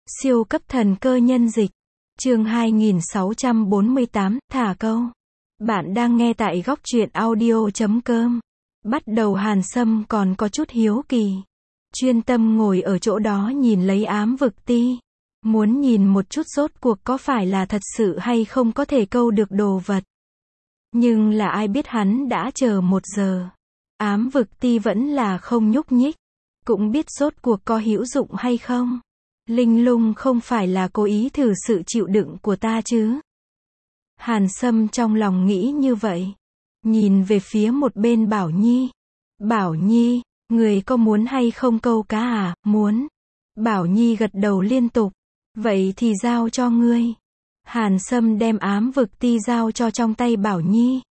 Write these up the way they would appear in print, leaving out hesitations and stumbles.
Siêu cấp thần cơ nhân dịch. Chương 2648, thả câu. Bạn đang nghe tại góc truyện audio.com. Bắt đầu Hàn Sâm còn có chút hiếu kỳ. Chuyên tâm ngồi ở chỗ đó nhìn lấy ám vực ti. Muốn nhìn một chút rốt cuộc có phải là thật sự hay không có thể câu được đồ vật. Nhưng là ai biết hắn đã chờ 1 giờ. Ám vực ti vẫn là không nhúc nhích. Cũng biết rốt cuộc có hữu dụng hay không. Linh Lung không phải là cố ý thử sự chịu đựng của ta chứ. Hàn Sâm trong lòng nghĩ như vậy. Nhìn về phía một bên Bảo Nhi. Bảo Nhi, người có muốn hay không câu cá à? Muốn. Bảo Nhi gật đầu liên tục. Vậy thì giao cho ngươi. Hàn Sâm đem ám vực ti giao cho trong tay Bảo Nhi.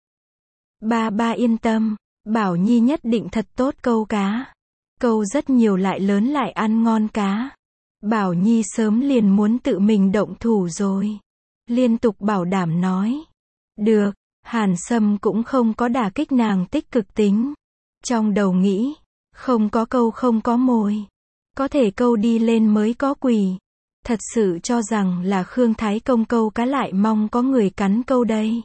Ba yên tâm. Bảo Nhi nhất định thật tốt câu cá. Câu rất nhiều lại lớn lại ăn ngon cá. Bảo Nhi sớm liền muốn tự mình động thủ rồi. Liên tục bảo đảm nói. Được, Hàn Sâm cũng không có đả kích nàng tích cực tính. Trong đầu nghĩ, không có câu không có mồi. Có thể câu đi lên mới có quỷ. Thật sự cho rằng là Khương Thái Công câu cá lại mong có người cắn câu đây.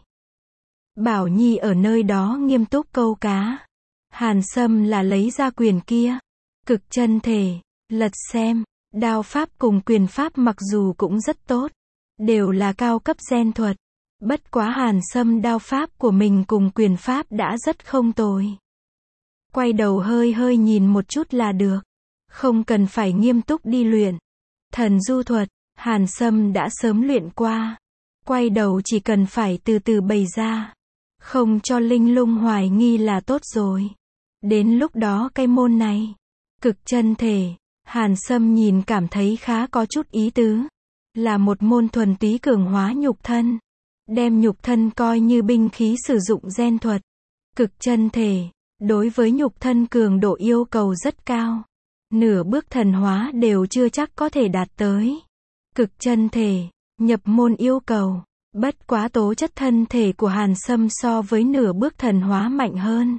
Bảo Nhi ở nơi đó nghiêm túc câu cá. Hàn Sâm là lấy ra quyền kia. Cực chân thể, lật xem. Đao pháp cùng quyền pháp mặc dù cũng rất tốt. Đều là cao cấp gen thuật. Bất quá Hàn Sâm đao pháp của mình cùng quyền pháp đã rất không tồi. Quay đầu hơi nhìn một chút là được. Không cần phải nghiêm túc đi luyện. Thần du thuật, Hàn Sâm đã sớm luyện qua. Quay đầu chỉ cần phải từ từ bày ra. Không cho Linh Lung hoài nghi là tốt rồi. Đến lúc đó cái môn này. Cực chân thể. Hàn Sâm nhìn cảm thấy khá có chút ý tứ. Là một môn thuần túy cường hóa nhục thân. Đem nhục thân coi như binh khí sử dụng gen thuật. Cực chân thể. Đối với nhục thân cường độ yêu cầu rất cao. Nửa bước thần hóa đều chưa chắc có thể đạt tới. Cực chân thể. Nhập môn yêu cầu. Bất quá tố chất thân thể của Hàn Sâm so với nửa bước thần hóa mạnh hơn.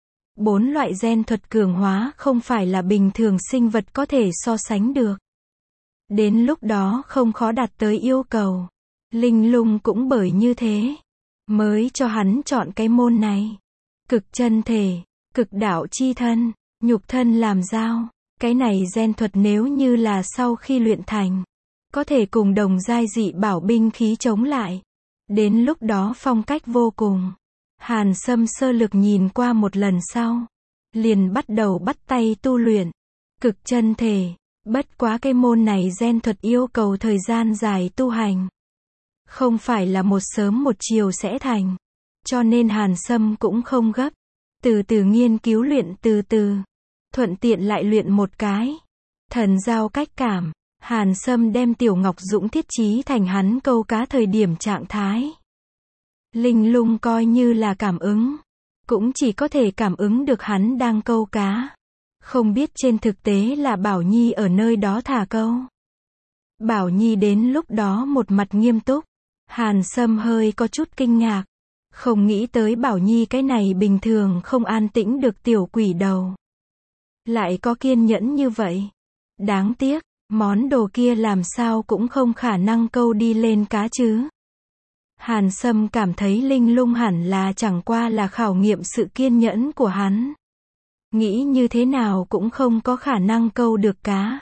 4 loại gen thuật cường hóa không phải là bình thường sinh vật có thể so sánh được. Đến lúc đó không khó đạt tới yêu cầu. Linh Lung cũng bởi như thế. Mới cho hắn chọn cái môn này. Cực chân thể, cực đạo chi thân, nhục thân làm dao. Cái này gen thuật nếu như là sau khi luyện thành. Có thể cùng đồng giai dị bảo binh khí chống lại. Đến lúc đó phong cách vô cùng. Hàn Sâm sơ lược nhìn qua một lần sau. Liền bắt đầu bắt tay tu luyện. Cực chân thể. Bất quá cái môn này gen thuật yêu cầu thời gian dài tu hành. Không phải là một sớm một chiều sẽ thành. Cho nên Hàn Sâm cũng không gấp. Từ từ nghiên cứu luyện từ từ. Thuận tiện lại luyện một cái. Thần giao cách cảm. Hàn Sâm đem Tiểu Ngọc Dũng thiết trí thành hắn câu cá thời điểm trạng thái. Linh Lung coi như là cảm ứng. Cũng chỉ có thể cảm ứng được hắn đang câu cá. Không biết trên thực tế là Bảo Nhi ở nơi đó thả câu. Bảo Nhi đến lúc đó một mặt nghiêm túc. Hàn Sâm hơi có chút kinh ngạc. Không nghĩ tới Bảo Nhi cái này bình thường không an tĩnh được tiểu quỷ đầu. Lại có kiên nhẫn như vậy. Đáng tiếc, món đồ kia làm sao cũng không khả năng câu đi lên cá chứ. Hàn Sâm cảm thấy Linh Lung hẳn là chẳng qua là khảo nghiệm sự kiên nhẫn của hắn. Nghĩ như thế nào cũng không có khả năng câu được cá.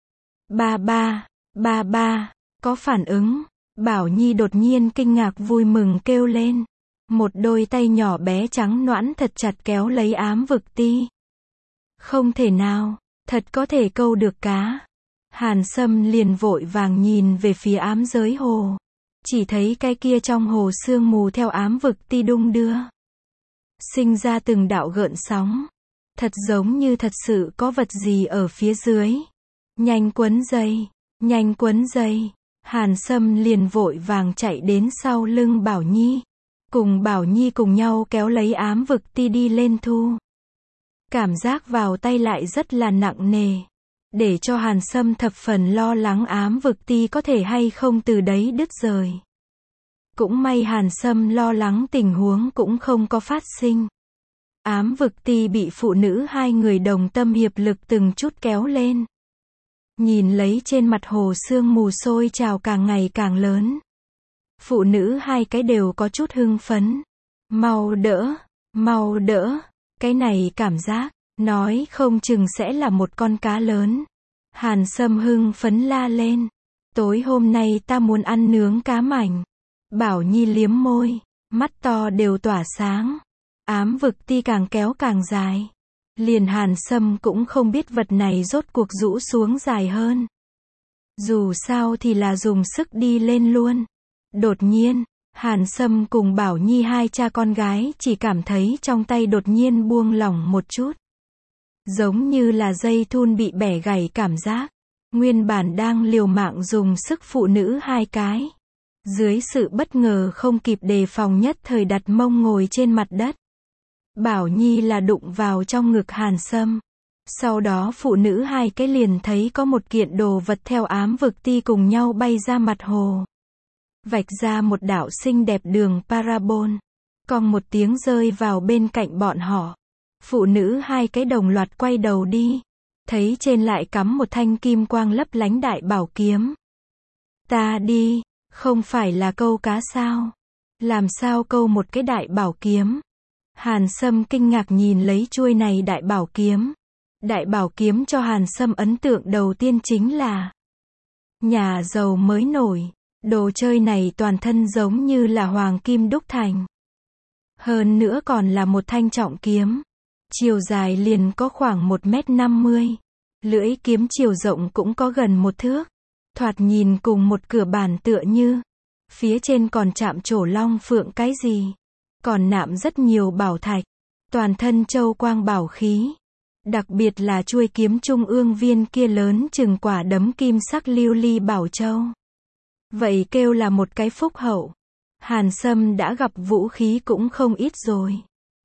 Ba, có phản ứng. Bảo Nhi đột nhiên kinh ngạc vui mừng kêu lên. Một đôi tay nhỏ bé trắng nõn thật chặt kéo lấy ám vực ti. Không thể nào, thật có thể câu được cá. Hàn Sâm liền vội vàng nhìn về phía ám giới hồ. Chỉ thấy cái kia trong hồ sương mù theo ám vực ti đung đưa. Sinh ra từng đạo gợn sóng. Thật giống như thật sự có vật gì ở phía dưới. Nhanh quấn dây. Hàn Sâm liền vội vàng chạy đến sau lưng Bảo Nhi. Cùng Bảo Nhi cùng nhau kéo lấy ám vực ti đi lên thu. Cảm giác vào tay lại rất là nặng nề. Để cho Hàn Sâm thập phần lo lắng ám vực ti có thể hay không từ đấy đứt rời. Cũng may Hàn Sâm lo lắng tình huống cũng không có phát sinh. Ám vực ti bị phụ nữ hai người đồng tâm hiệp lực từng chút kéo lên. Nhìn lấy trên mặt hồ sương mù sôi trào càng ngày càng lớn. Phụ nữ hai cái đều có chút hưng phấn. Mau đỡ, cái này cảm giác, nói không chừng sẽ là một con cá lớn. Hàn Sâm hưng phấn la lên. Tối hôm nay ta muốn ăn nướng cá mảnh. Bảo Nhi liếm môi, mắt to đều tỏa sáng. Ám vực ti càng kéo càng dài. Liền Hàn Sâm cũng không biết vật này rốt cuộc rũ xuống dài hơn. Dù sao thì là dùng sức đi lên luôn. Đột nhiên, Hàn Sâm cùng Bảo Nhi hai cha con gái chỉ cảm thấy trong tay đột nhiên buông lỏng một chút. Giống như là dây thun bị bẻ gãy cảm giác. Nguyên bản đang liều mạng dùng sức phụ nữ hai cái. Dưới sự bất ngờ không kịp đề phòng nhất thời đặt mông ngồi trên mặt đất. Bảo Nhi là đụng vào trong ngực Hàn Sâm. Sau đó phụ nữ hai cái liền thấy có một kiện đồ vật theo ám vực ti cùng nhau bay ra mặt hồ. Vạch ra một đạo xinh đẹp đường parabol. Cong một tiếng rơi vào bên cạnh bọn họ. Phụ nữ hai cái đồng loạt quay đầu đi. Thấy trên lại cắm một thanh kim quang lấp lánh đại bảo kiếm. Ta đi, không phải là câu cá sao? Làm sao câu một cái đại bảo kiếm? Hàn Sâm kinh ngạc nhìn lấy chuôi này đại bảo kiếm. Đại bảo kiếm cho Hàn Sâm ấn tượng đầu tiên chính là nhà giàu mới nổi. Đồ chơi này toàn thân giống như là hoàng kim đúc thành. Hơn nữa còn là một thanh trọng kiếm. Chiều dài liền có khoảng 1m50. Lưỡi kiếm chiều rộng cũng có gần 1 thước. Thoạt nhìn cùng một cửa bản tựa như. Phía trên còn chạm trổ long phượng cái gì. Còn nạm rất nhiều bảo thạch. Toàn thân châu quang bảo khí. Đặc biệt là chuôi kiếm trung ương viên kia lớn chừng quả đấm kim sắc lưu ly bảo châu. Vậy kêu là một cái phúc hậu. Hàn Sâm đã gặp vũ khí cũng không ít rồi.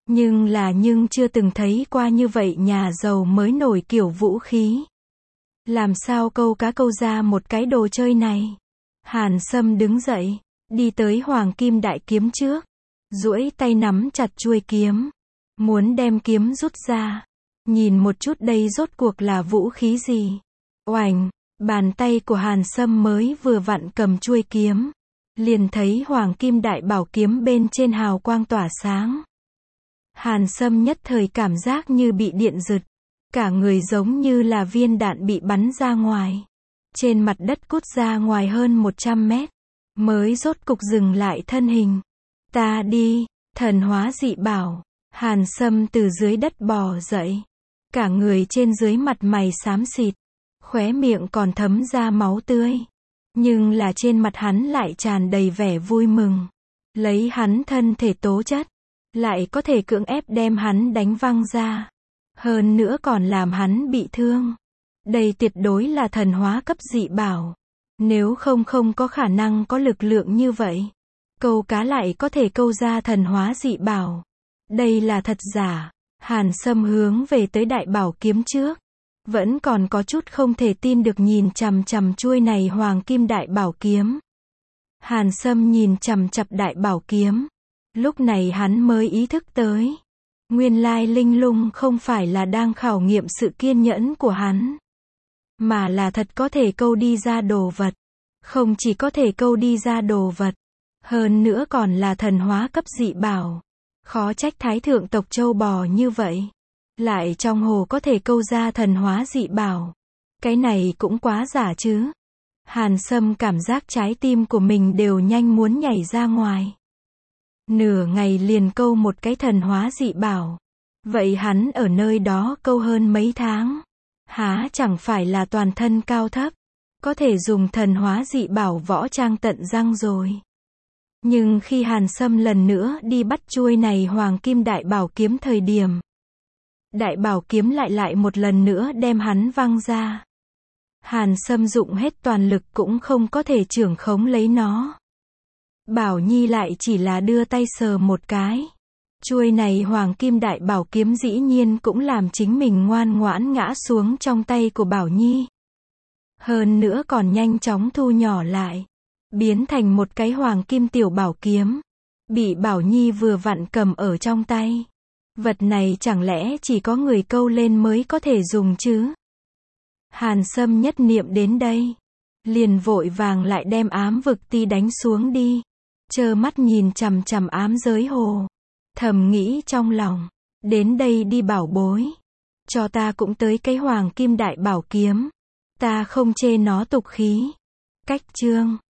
Nhưng chưa từng thấy qua như vậy nhà giàu mới nổi kiểu vũ khí. Làm sao câu cá câu ra một cái đồ chơi này? Hàn Sâm đứng dậy, đi tới hoàng kim đại kiếm trước. Duỗi tay nắm chặt chuôi kiếm. Muốn đem kiếm rút ra. Nhìn một chút đây rốt cuộc là vũ khí gì? Oành! Bàn tay của Hàn Sâm mới vừa vặn cầm chuôi kiếm. Liền thấy hoàng kim đại bảo kiếm bên trên hào quang tỏa sáng. Hàn Sâm nhất thời cảm giác như bị điện giật. Cả người giống như là viên đạn bị bắn ra ngoài. Trên mặt đất cút ra ngoài hơn 100 mét. Mới rốt cục dừng lại thân hình. Ta đi, thần hóa dị bảo. Hàn Sâm từ dưới đất bò dậy. Cả người trên dưới mặt mày xám xịt. Khóe miệng còn thấm ra máu tươi. Nhưng là trên mặt hắn lại tràn đầy vẻ vui mừng. Lấy hắn thân thể tố chất. Lại có thể cưỡng ép đem hắn đánh văng ra. Hơn nữa còn làm hắn bị thương. Đây tuyệt đối là thần hóa cấp dị bảo. Nếu không có khả năng có lực lượng như vậy. Câu cá lại có thể câu ra thần hóa dị bảo. Đây là thật giả. Hàn Sâm hướng về tới đại bảo kiếm trước. Vẫn còn có chút không thể tin được nhìn chằm chằm chuôi này hoàng kim đại bảo kiếm. Hàn Sâm nhìn chằm chằm đại bảo kiếm. Lúc này hắn mới ý thức tới. Nguyên lai linh lung không phải là đang khảo nghiệm sự kiên nhẫn của hắn. Mà là thật có thể câu đi ra đồ vật. Không chỉ có thể câu đi ra đồ vật. Hơn nữa còn là thần hóa cấp dị bảo. Khó trách thái thượng tộc châu bò như vậy. Lại trong hồ có thể câu ra thần hóa dị bảo. Cái này cũng quá giả chứ. Hàn Sâm cảm giác trái tim của mình đều nhanh muốn nhảy ra ngoài. Nửa ngày liền câu một cái thần hóa dị bảo. Vậy hắn ở nơi đó câu hơn mấy tháng. Há chẳng phải là toàn thân cao thấp. Có thể dùng thần hóa dị bảo võ trang tận răng rồi. Nhưng khi Hàn Sâm lần nữa đi bắt chuôi này hoàng kim đại bảo kiếm thời điểm. Đại bảo kiếm lại một lần nữa đem hắn văng ra. Hàn Sâm dụng hết toàn lực cũng không có thể trưởng khống lấy nó. Bảo Nhi lại chỉ là đưa tay sờ một cái. Chuôi này hoàng kim đại bảo kiếm dĩ nhiên cũng làm chính mình ngoan ngoãn ngã xuống trong tay của Bảo Nhi. Hơn nữa còn nhanh chóng thu nhỏ lại. Biến thành một cái hoàng kim tiểu bảo kiếm. Bị Bảo Nhi vừa vặn cầm ở trong tay. Vật này chẳng lẽ chỉ có người câu lên mới có thể dùng chứ? Hàn Sâm nhất niệm đến đây, liền vội vàng lại đem ám vực ti đánh xuống đi, trơ mắt nhìn chằm chằm ám giới hồ, thầm nghĩ trong lòng, đến đây đi bảo bối, cho ta cũng tới cái hoàng kim đại bảo kiếm, ta không chê nó tục khí. Cách chương